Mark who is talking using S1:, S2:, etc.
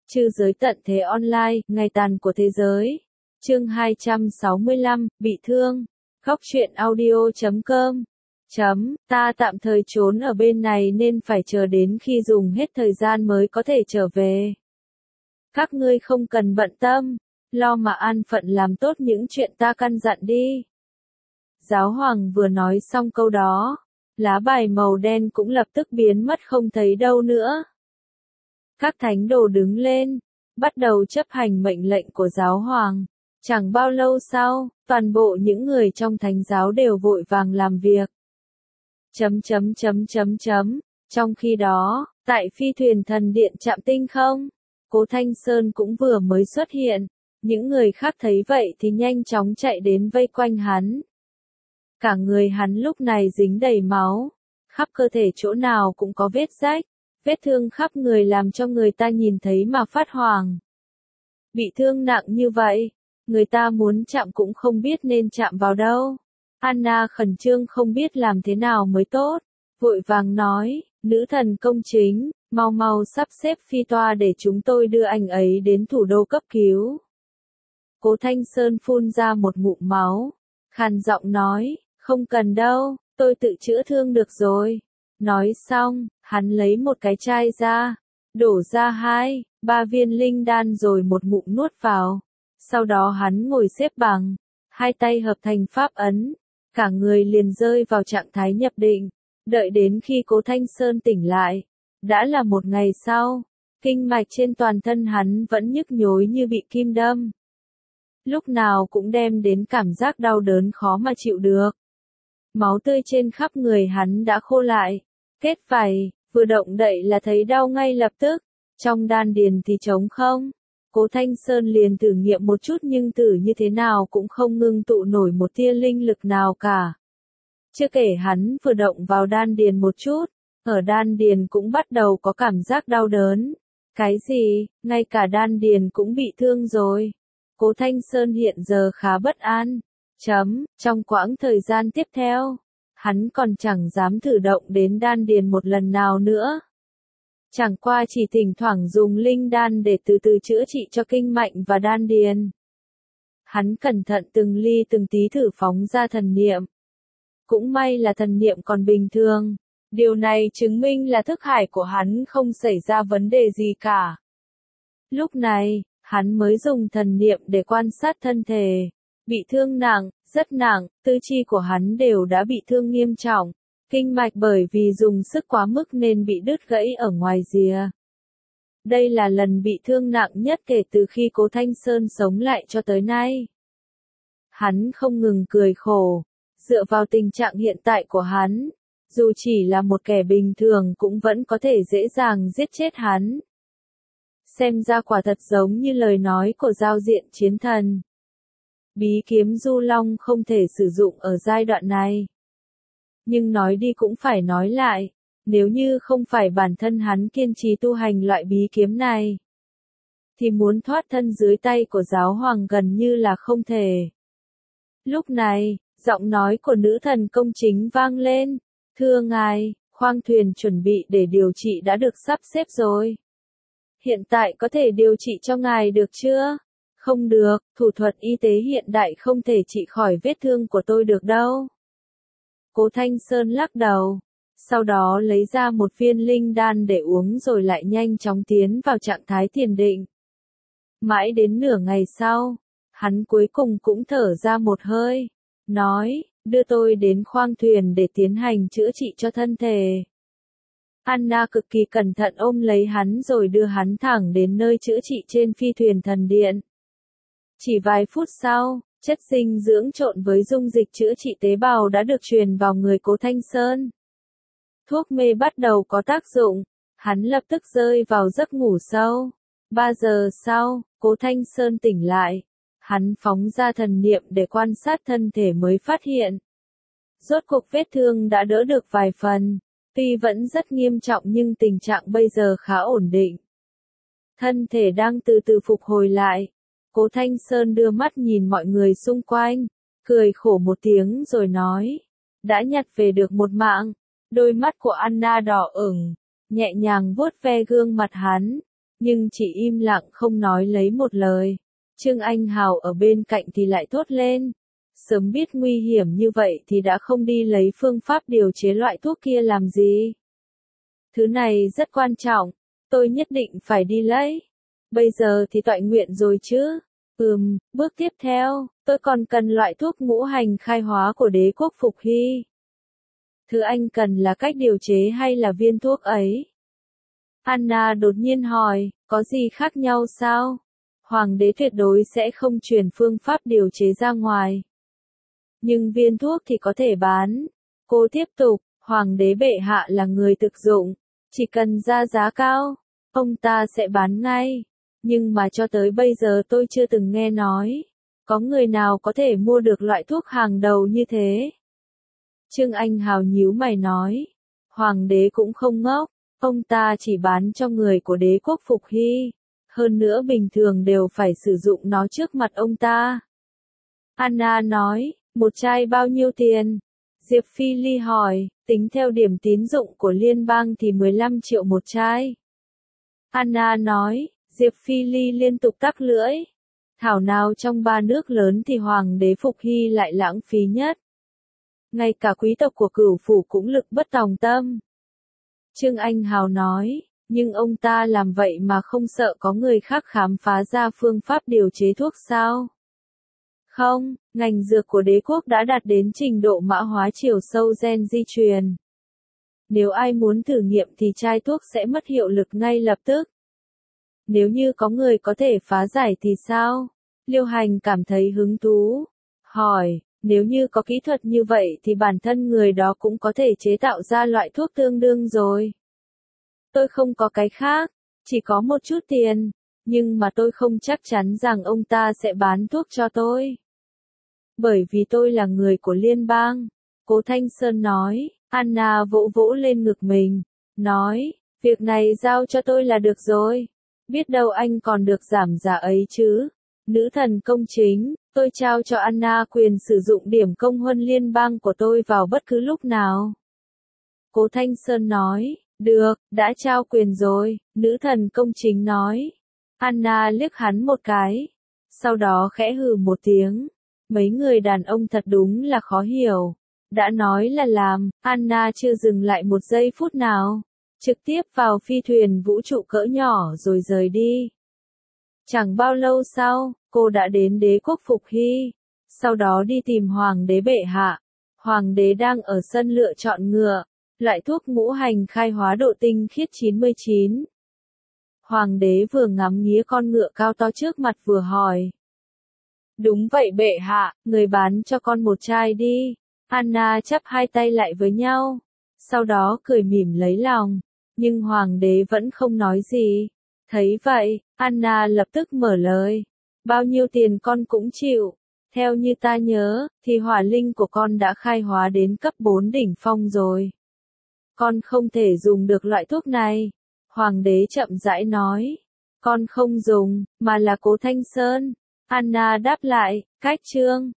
S1: Trư giới tận thế online, ngày tàn của thế giới. Chương 265, bị thương. Góc truyện audio.com. Ta tạm thời trốn ở bên này nên phải chờ đến khi dùng hết thời gian mới có thể trở về. Các ngươi không cần bận tâm, lo mà an phận làm tốt những chuyện ta căn dặn đi. Giáo hoàng vừa nói xong câu đó, lá bài màu đen cũng lập tức biến mất không thấy đâu nữa. Các thánh đồ đứng lên, bắt đầu chấp hành mệnh lệnh của giáo hoàng. Chẳng bao lâu sau, toàn bộ những người trong thánh giáo đều vội vàng làm việc. Trong khi đó, tại phi thuyền thần điện Trạm Tinh Không, Cố Thanh Sơn cũng vừa mới xuất hiện. Những người khác thấy vậy thì nhanh chóng chạy đến vây quanh hắn. Cả người hắn lúc này dính đầy máu, khắp cơ thể chỗ nào cũng có vết rách, vết thương khắp người làm cho người ta nhìn thấy mà phát hoảng. Bị thương nặng như vậy, người ta muốn chạm cũng không biết nên chạm vào đâu. Anna khẩn trương không biết làm thế nào mới tốt, vội vàng nói, nữ thần công chính, mau mau sắp xếp phi toa để chúng tôi đưa anh ấy đến thủ đô cấp cứu. Cố Thanh Sơn phun ra một ngụm máu, khàn giọng nói, không cần đâu, tôi tự chữa thương được rồi. Nói xong, hắn lấy một cái chai ra, đổ ra 2-3 viên linh đan rồi một ngụm nuốt vào. Sau đó hắn ngồi xếp bằng, hai tay hợp thành pháp ấn, cả người liền rơi vào trạng thái nhập định. Đợi đến khi Cố Thanh Sơn tỉnh lại, đã là một ngày sau, kinh mạch trên toàn thân hắn vẫn nhức nhối như bị kim đâm. Lúc nào cũng đem đến cảm giác đau đớn khó mà chịu được. Máu tươi trên khắp người hắn đã khô lại, kết vảy, vừa động đậy là thấy đau ngay lập tức, trong đan điền thì trống không. Cố Thanh Sơn liền thử nghiệm một chút nhưng thử như thế nào cũng không ngưng tụ nổi một tia linh lực nào cả. Chưa kể hắn vừa động vào đan điền một chút, ở đan điền cũng bắt đầu có cảm giác đau đớn. Cái gì, ngay cả đan điền cũng bị thương rồi. Cố Thanh Sơn hiện giờ khá bất an. Trong quãng thời gian tiếp theo, hắn còn chẳng dám thử động đến đan điền một lần nào nữa. Chẳng qua chỉ thỉnh thoảng dùng linh đan để từ từ chữa trị cho kinh mạch và đan điền. Hắn cẩn thận từng ly từng tí thử phóng ra thần niệm. Cũng may là thần niệm còn bình thường. Điều này chứng minh là thức hải của hắn không xảy ra vấn đề gì cả. Lúc này, hắn mới dùng thần niệm để quan sát thân thể. Bị thương nặng, rất nặng, tứ chi của hắn đều đã bị thương nghiêm trọng. Kinh mạch bởi vì dùng sức quá mức nên bị đứt gãy ở ngoài rìa. Đây là lần bị thương nặng nhất kể từ khi Cố Thanh Sơn sống lại cho tới nay. Hắn không ngừng cười khổ. Dựa vào tình trạng hiện tại của hắn, dù chỉ là một kẻ bình thường cũng vẫn có thể dễ dàng giết chết hắn. Xem ra quả thật giống như lời nói của giao diện chiến thần. Bí kiếm Du Long không thể sử dụng ở giai đoạn này. Nhưng nói đi cũng phải nói lại, nếu như không phải bản thân hắn kiên trì tu hành loại bí kiếm này, thì muốn thoát thân dưới tay của giáo hoàng gần như là không thể. Lúc này, giọng nói của nữ thần công chính vang lên, thưa ngài, khoang thuyền chuẩn bị để điều trị đã được sắp xếp rồi. Hiện tại có thể điều trị cho ngài được chưa? Không được, thủ thuật y tế hiện đại không thể trị khỏi vết thương của tôi được đâu. Cố Thanh Sơn lắc đầu, sau đó lấy ra một viên linh đan để uống rồi lại nhanh chóng tiến vào trạng thái thiền định. Mãi đến nửa ngày sau, hắn cuối cùng cũng thở ra một hơi, nói, đưa tôi đến khoang thuyền để tiến hành chữa trị cho thân thể. Anna cực kỳ cẩn thận ôm lấy hắn rồi đưa hắn thẳng đến nơi chữa trị trên phi thuyền thần điện. Chỉ vài phút sau, chất dinh dưỡng trộn với dung dịch chữa trị tế bào đã được truyền vào người Cố Thanh Sơn. Thuốc mê bắt đầu có tác dụng, hắn lập tức rơi vào giấc ngủ sâu. 3 giờ sau, Cố Thanh Sơn tỉnh lại. Hắn phóng ra thần niệm để quan sát thân thể mới phát hiện. Rốt cuộc vết thương đã đỡ được vài phần, tuy vẫn rất nghiêm trọng nhưng tình trạng bây giờ khá ổn định. Thân thể đang từ từ phục hồi lại. Cố Thanh Sơn đưa mắt nhìn mọi người xung quanh, cười khổ một tiếng rồi nói, đã nhặt về được một mạng. Đôi mắt của Anna đỏ ửng, nhẹ nhàng vuốt ve gương mặt hắn, nhưng chỉ im lặng không nói lấy một lời. Trương Anh Hào ở bên cạnh thì lại thốt lên. Sớm biết nguy hiểm như vậy thì đã không đi lấy phương pháp điều chế loại thuốc kia làm gì. Thứ này rất quan trọng, tôi nhất định phải đi lấy. Bây giờ thì toại nguyện rồi chứ. Bước tiếp theo, tôi còn cần loại thuốc ngũ hành khai hóa của đế quốc Phục Hy. Thứ anh cần là cách điều chế hay là viên thuốc ấy? Anna đột nhiên hỏi, có gì khác nhau sao? Hoàng đế tuyệt đối sẽ không truyền phương pháp điều chế ra ngoài. Nhưng viên thuốc thì có thể bán. Cô tiếp tục, Hoàng đế bệ hạ là người thực dụng, chỉ cần ra giá cao, ông ta sẽ bán ngay. Nhưng mà cho tới bây giờ tôi chưa từng nghe nói, có người nào có thể mua được loại thuốc hàng đầu như thế. Trương Anh Hào nhíu mày nói, Hoàng đế cũng không ngốc, ông ta chỉ bán cho người của đế quốc Phục Hy, hơn nữa bình thường đều phải sử dụng nó trước mặt ông ta. Anna nói, một chai bao nhiêu tiền? Diệp Phi Ly hỏi, tính theo điểm tín dụng của liên bang thì 15 triệu một chai. Anna nói, Diệp Phi Ly liên tục tắc lưỡi. Thảo nào trong ba nước lớn thì Hoàng đế Phục Hy lại lãng phí nhất. Ngay cả quý tộc của Cửu phủ cũng lực bất tòng tâm. Trương Anh Hào nói, nhưng ông ta làm vậy mà không sợ có người khác khám phá ra phương pháp điều chế thuốc sao? Không, ngành dược của đế quốc đã đạt đến trình độ mã hóa chiều sâu gen di truyền. Nếu ai muốn thử nghiệm thì chai thuốc sẽ mất hiệu lực ngay lập tức. Nếu như có người có thể phá giải thì sao? Liêu Hành cảm thấy hứng thú. Hỏi, nếu như có kỹ thuật như vậy thì bản thân người đó cũng có thể chế tạo ra loại thuốc tương đương rồi. Tôi không có cái khác, chỉ có một chút tiền, nhưng mà tôi không chắc chắn rằng ông ta sẽ bán thuốc cho tôi. Bởi vì tôi là người của liên bang, Cố Thanh Sơn nói. Anna vỗ vỗ lên ngực mình, nói, việc này giao cho tôi là được rồi. Biết đâu anh còn được giảm giá ấy chứ. Nữ thần công chính, tôi trao cho Anna quyền sử dụng điểm công huân liên bang của tôi vào bất cứ lúc nào. Cố Thanh Sơn nói, được, đã trao quyền rồi, nữ thần công chính nói. Anna liếc hắn một cái, sau đó khẽ hừ một tiếng. Mấy người đàn ông thật đúng là khó hiểu. Đã nói là làm, Anna chưa dừng lại một giây phút nào. Trực tiếp vào phi thuyền vũ trụ cỡ nhỏ rồi rời đi. Chẳng bao lâu sau, cô đã đến đế quốc Phục Hy. Sau đó đi tìm Hoàng đế bệ hạ. Hoàng đế đang ở sân lựa chọn ngựa. Loại thuốc ngũ hành khai hóa độ tinh khiết 99. Hoàng đế vừa ngắm nghía con ngựa cao to trước mặt vừa hỏi. Đúng vậy bệ hạ, người bán cho con một chai đi. Anna chắp hai tay lại với nhau. Sau đó cười mỉm lấy lòng. Nhưng Hoàng đế vẫn không nói gì. Thấy vậy, Anna lập tức mở lời. Bao nhiêu tiền con cũng chịu. Theo như ta nhớ, thì hỏa linh của con đã khai hóa đến cấp 4 đỉnh phong rồi. Con không thể dùng được loại thuốc này. Hoàng đế chậm rãi nói. Con không dùng, mà là Cố Thanh Sơn. Anna đáp lại, cách chương.